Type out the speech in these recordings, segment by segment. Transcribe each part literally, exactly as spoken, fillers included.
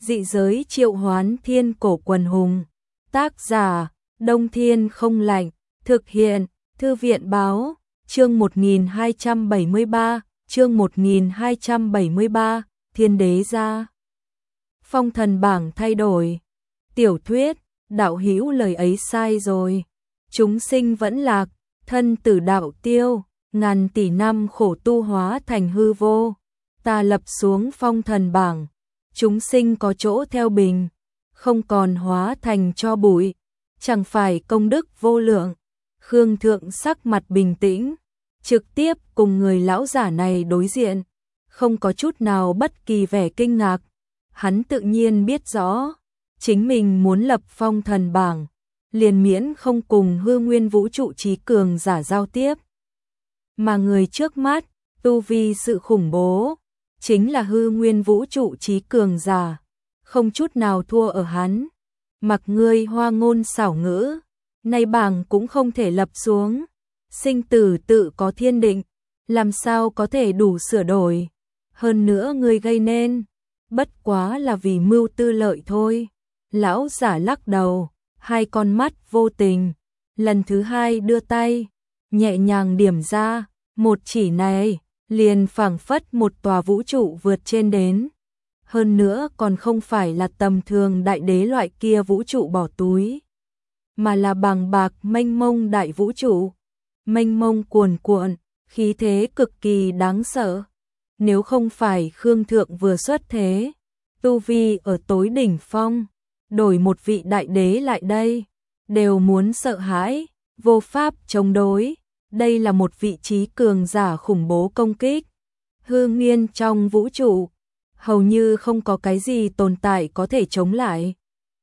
Dị giới triệu hoán thiên cổ quần hùng. Tác giả, Đông Thiên không lạnh. Thực hiện, Thư viện báo. Chương một nghìn hai trăm bảy mươi ba, chương một nghìn hai trăm bảy mươi ba, Thiên đế gia. Phong thần bảng thay đổi. Tiểu thuyết, đạo hữu lời ấy sai rồi. Chúng sinh vẫn lạc, thân tử đạo tiêu, ngàn tỷ năm khổ tu hóa thành hư vô. Ta lập xuống phong thần bảng, chúng sinh có chỗ theo bình, không còn hóa thành tro bụi, chẳng phải công đức vô lượng. Khương Thượng sắc mặt bình tĩnh, trực tiếp cùng người lão giả này đối diện, không có chút nào bất kỳ vẻ kinh ngạc. Hắn tự nhiên biết rõ, chính mình muốn lập phong thần bảng, liền miễn không cùng hư nguyên vũ trụ trí cường giả giao tiếp. Mà người trước mắt, tu vi sự khủng bố, chính là hư nguyên vũ trụ trí cường giả, không chút nào thua ở hắn. Mặc ngươi hoa ngôn xảo ngữ, nay bảng cũng không thể lập xuống, sinh tử tự có thiên định, làm sao có thể đủ sửa đổi. Hơn nữa ngươi gây nên, bất quá là vì mưu tư lợi thôi. Lão giả lắc đầu, hai con mắt vô tình, lần thứ hai đưa tay, nhẹ nhàng điểm ra, một chỉ này, liền phảng phất một tòa vũ trụ vượt trên đến. Hơn nữa còn không phải là tầm thường đại đế loại kia vũ trụ bỏ túi, mà là bàng bạc mênh mông đại vũ trụ, mênh mông cuồn cuộn, khí thế cực kỳ đáng sợ. Nếu không phải Khương Thượng vừa xuất thế, tu vi ở tối đỉnh phong, đổi một vị đại đế lại đây, đều muốn sợ hãi, vô pháp chống đối. Đây là một vị trí cường giả khủng bố công kích. Hư nguyên trong vũ trụ, hầu như không có cái gì tồn tại có thể chống lại.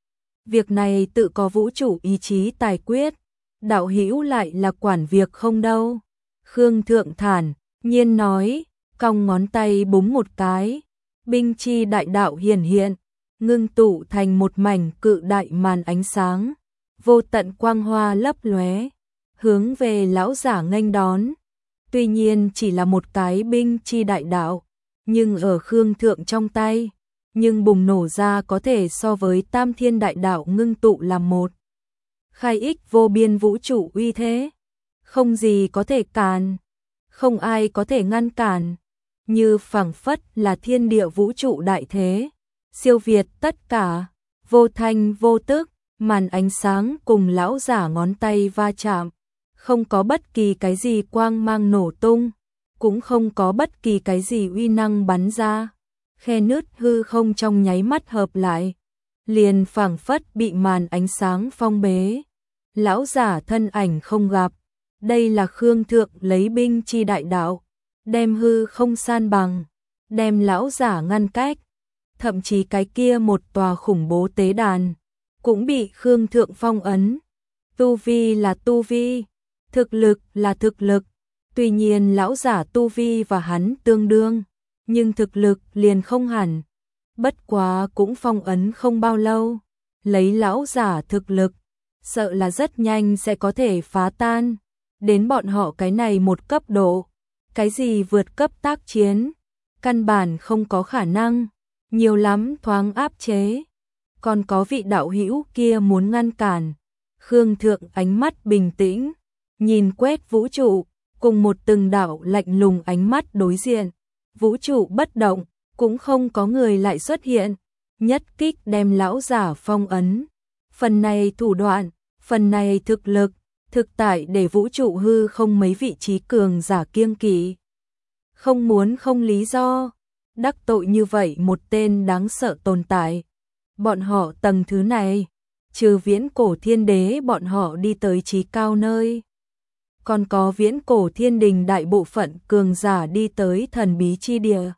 Việc này tự có vũ trụ ý chí tài quyết, đạo hữu lại là quản việc không đâu. Khương Thượng thản nhiên nói, cong ngón tay búng một cái, binh chi đại đạo hiển hiện, ngưng tụ thành một mảnh cự đại màn ánh sáng, vô tận quang hoa lấp lóe, hướng về lão giả nghênh đón. Tuy nhiên chỉ là một cái binh chi đại đạo, nhưng ở Khương Thượng trong tay, nhưng bùng nổ ra có thể so với tam thiên đại đạo ngưng tụ làm một. Khai ích vô biên vũ trụ uy thế, không gì có thể cản, không ai có thể ngăn cản, như phảng phất là thiên địa vũ trụ đại thế, siêu việt tất cả, vô thanh vô tức. Màn ánh sáng cùng lão giả ngón tay va chạm, không có bất kỳ cái gì quang mang nổ tung, cũng không có bất kỳ cái gì uy năng bắn ra. Khe nứt hư không trong nháy mắt hợp lại, liền phảng phất bị màn ánh sáng phong bế. Lão giả thân ảnh không gặp, đây là Khương Thượng lấy binh chi đại đạo, đem hư không san bằng, đem lão giả ngăn cách. Thậm chí cái kia một tòa khủng bố tế đàn cũng bị Khương Thượng phong ấn. Tu vi là tu vi, thực lực là thực lực. Tuy nhiên lão giả tu vi và hắn tương đương, nhưng thực lực liền không hẳn. Bất quá cũng phong ấn không bao lâu, lấy lão giả thực lực, sợ là rất nhanh sẽ có thể phá tan. Đến bọn họ cái này một cấp độ, cái gì vượt cấp tác chiến, căn bản không có khả năng, nhiều lắm thoáng áp chế. Còn có vị đạo hữu kia muốn ngăn cản. Khương Thượng ánh mắt bình tĩnh, nhìn quét vũ trụ, cùng một từng đạo lạnh lùng ánh mắt đối diện. Vũ trụ bất động, cũng không có người lại xuất hiện, nhất kích đem lão giả phong ấn. Phần này thủ đoạn, phần này thực lực, thực tại để vũ trụ hư không mấy vị trí cường giả kiêng kỵ. Không muốn không lý do, đắc tội như vậy một tên đáng sợ tồn tại. Bọn họ tầng thứ này, trừ viễn cổ thiên đế bọn họ đi tới trí cao nơi, còn có viễn cổ thiên đình đại bộ phận cường giả đi tới thần bí chi địa.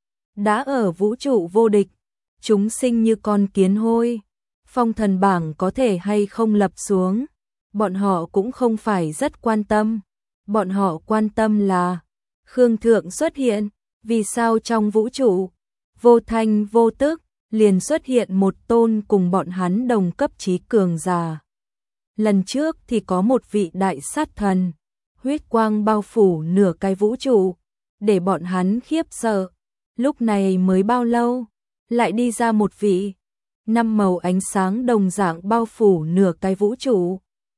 Đã ở vũ trụ vô địch, chúng sinh như con kiến hôi. Phong thần bảng có thể hay không lập xuống, bọn họ cũng không phải rất quan tâm. Bọn họ quan tâm là Khương Thượng xuất hiện, vì sao trong vũ trụ vô thanh vô tức liền xuất hiện một tôn cùng bọn hắn đồng cấp trí cường giả. Lần trước thì có một vị đại sát thần, huyết quang bao phủ nửa cái vũ trụ, để bọn hắn khiếp sợ. Lúc này mới bao lâu, lại đi ra một vị. Năm màu ánh sáng đồng dạng bao phủ nửa cái vũ trụ.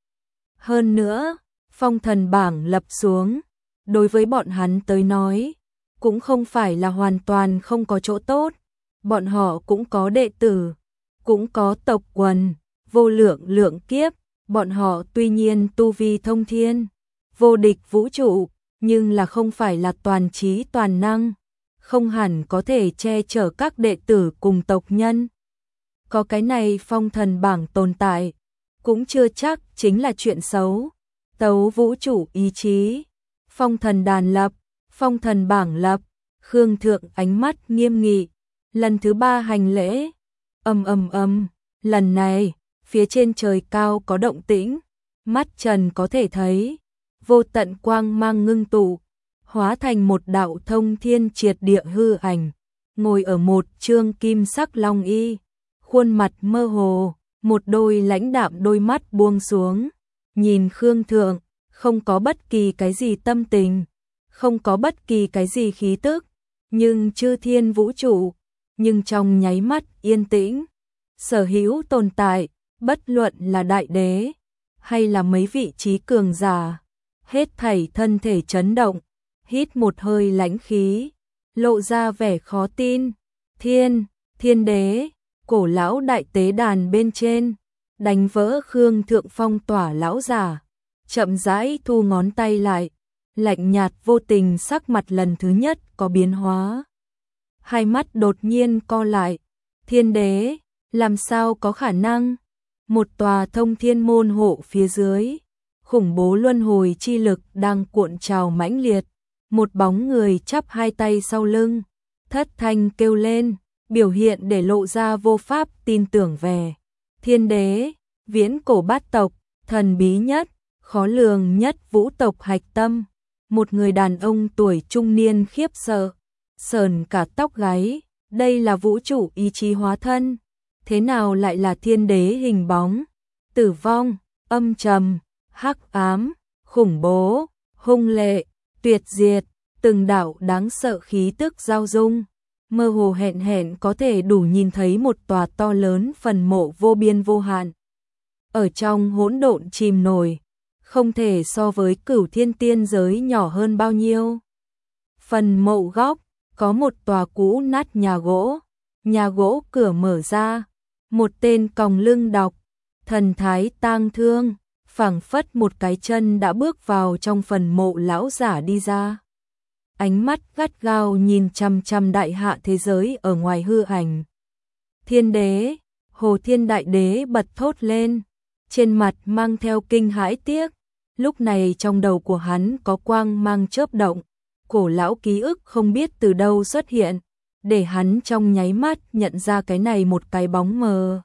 Hơn nữa, phong thần bảng lập xuống, đối với bọn hắn tới nói, cũng không phải là hoàn toàn không có chỗ tốt. Bọn họ cũng có đệ tử, cũng có tộc quần, vô lượng lượng kiếp. Bọn họ tuy nhiên tu vi thông thiên, vô địch vũ trụ, nhưng là không phải là toàn trí toàn năng, không hẳn có thể che chở các đệ tử cùng tộc nhân. Có cái này phong thần bảng tồn tại, cũng chưa chắc chính là chuyện xấu. Tấu vũ trụ ý chí, phong thần đàn lập, phong thần bảng lập, Khương Thượng ánh mắt nghiêm nghị, lần thứ ba hành lễ, ầm ầm ầm, lần này, phía trên trời cao có động tĩnh, mắt trần có thể thấy, vô tận quang mang ngưng tụ, hóa thành một đạo thông thiên triệt địa hư ảnh, ngồi ở một trương kim sắc long y, khuôn mặt mơ hồ, một đôi lãnh đạm đôi mắt buông xuống, nhìn Khương Thượng, không có bất kỳ cái gì tâm tình, không có bất kỳ cái gì khí tức, nhưng chư thiên vũ trụ, nhưng trong nháy mắt yên tĩnh, sở hữu tồn tại, bất luận là đại đế, hay là mấy vị trí cường giả, hết thảy thân thể chấn động, hít một hơi lãnh khí, lộ ra vẻ khó tin. Thiên, thiên đế, cổ lão đại tế đàn bên trên, đánh vỡ Khương Thượng phong tỏa lão giả, chậm rãi thu ngón tay lại, lạnh nhạt vô tình sắc mặt lần thứ nhất có biến hóa. Hai mắt đột nhiên co lại, thiên đế, làm sao có khả năng? Một tòa thông thiên môn hộ phía dưới, khủng bố luân hồi chi lực đang cuộn trào mãnh liệt, một bóng người chắp hai tay sau lưng, thất thanh kêu lên, biểu hiện để lộ ra vô pháp tin tưởng về. Thiên đế, viễn cổ bát tộc, thần bí nhất, khó lường nhất vũ tộc hạch tâm, một người đàn ông tuổi trung niên khiếp sợ, sờn cả tóc gáy, đây là vũ trụ ý chí hóa thân, thế nào lại là thiên đế hình bóng? Tử vong, âm trầm, hắc ám, khủng bố, hung lệ, tuyệt diệt, từng đạo đáng sợ khí tức giao dung, mơ hồ hẹn hẹn có thể đủ nhìn thấy một tòa to lớn phần mộ vô biên vô hạn. Ở trong hỗn độn chìm nổi, không thể so với cửu thiên tiên giới nhỏ hơn bao nhiêu. Phần mộ góc, có một tòa cũ nát nhà gỗ, nhà gỗ cửa mở ra, một tên còng lưng đọc, thần thái tang thương, phảng phất một cái chân đã bước vào trong phần mộ lão giả đi ra. Ánh mắt gắt gao nhìn chằm chằm đại hạ thế giới ở ngoài hư ảnh. Thiên đế, Hồ Thiên Đại Đế bật thốt lên, trên mặt mang theo kinh hãi tiếc, lúc này trong đầu của hắn có quang mang chớp động, cổ lão ký ức không biết từ đâu xuất hiện, để hắn trong nháy mắt nhận ra cái này một cái bóng mờ.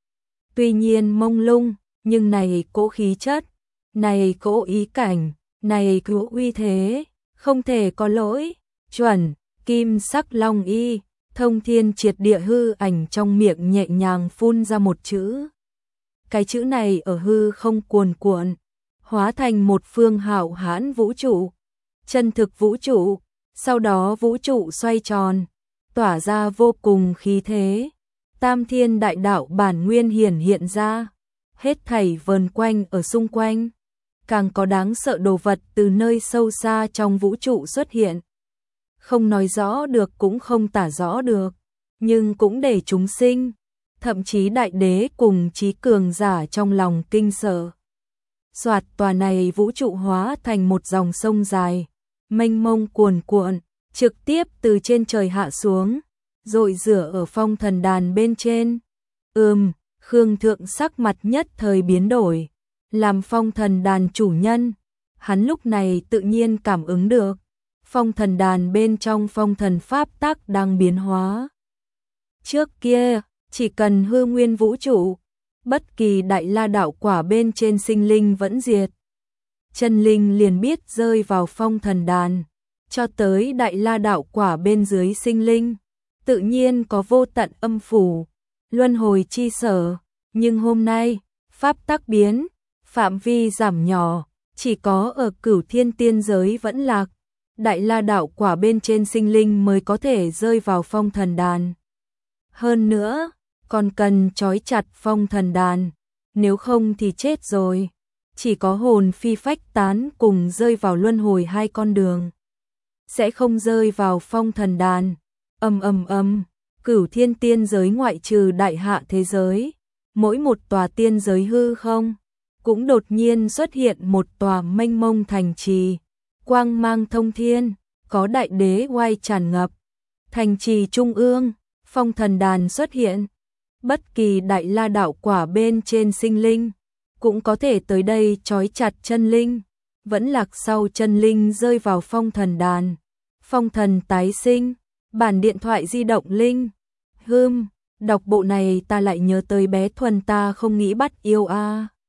Tuy nhiên mông lung, nhưng này cỗ khí chất, này cỗ ý cảnh, này cỗ uy thế, không thể có lỗi, chuẩn, kim sắc long y, thông thiên triệt địa hư ảnh trong miệng nhẹ nhàng phun ra một chữ. Cái chữ này ở hư không cuồn cuộn, hóa thành một phương hạo hãn vũ trụ, chân thực vũ trụ, sau đó vũ trụ xoay tròn, tỏa ra vô cùng khí thế. Tam thiên đại đạo bản nguyên hiển hiện ra, hết thảy vờn quanh ở xung quanh, càng có đáng sợ đồ vật từ nơi sâu xa trong vũ trụ xuất hiện. Không nói rõ được cũng không tả rõ được, nhưng cũng để chúng sinh, thậm chí đại đế cùng trí cường giả trong lòng kinh sợ. Soạt, tòa này vũ trụ hóa thành một dòng sông dài, mênh mông cuồn cuộn, trực tiếp từ trên trời hạ xuống, rồi rửa ở phong thần đàn bên trên. Ừm, Khương Thượng sắc mặt nhất thời biến đổi, làm phong thần đàn chủ nhân, hắn lúc này tự nhiên cảm ứng được, phong thần đàn bên trong phong thần pháp tắc đang biến hóa. Trước kia, chỉ cần hư nguyên vũ trụ, bất kỳ đại la đạo quả bên trên sinh linh vẫn diệt, chân linh liền biết rơi vào phong thần đàn, cho tới đại la đạo quả bên dưới sinh linh, tự nhiên có vô tận âm phủ, luân hồi chi sở, nhưng hôm nay, pháp tắc biến, phạm vi giảm nhỏ, chỉ có ở cửu thiên tiên giới vẫn lạc, đại la đạo quả bên trên sinh linh mới có thể rơi vào phong thần đàn. Hơn nữa, còn cần trói chặt phong thần đàn, nếu không thì chết rồi. Chỉ có hồn phi phách tán cùng rơi vào luân hồi hai con đường, sẽ không rơi vào phong thần đàn. Ầm ầm ầm, Cửu Thiên tiên giới ngoại trừ đại hạ thế giới, mỗi một tòa tiên giới hư không cũng đột nhiên xuất hiện một tòa mênh mông thành trì, quang mang thông thiên, có đại đế oai tràn ngập. Thành trì trung ương, phong thần đàn xuất hiện, bất kỳ đại la đạo quả bên trên sinh linh cũng có thể tới đây trói chặt chân linh, vẫn lạc sau chân linh rơi vào phong thần đàn. Phong thần tái sinh, bản điện thoại di động linh. Hừm, đọc bộ này ta lại nhớ tới bé Thuần ta không nghĩ bắt yêu a. À.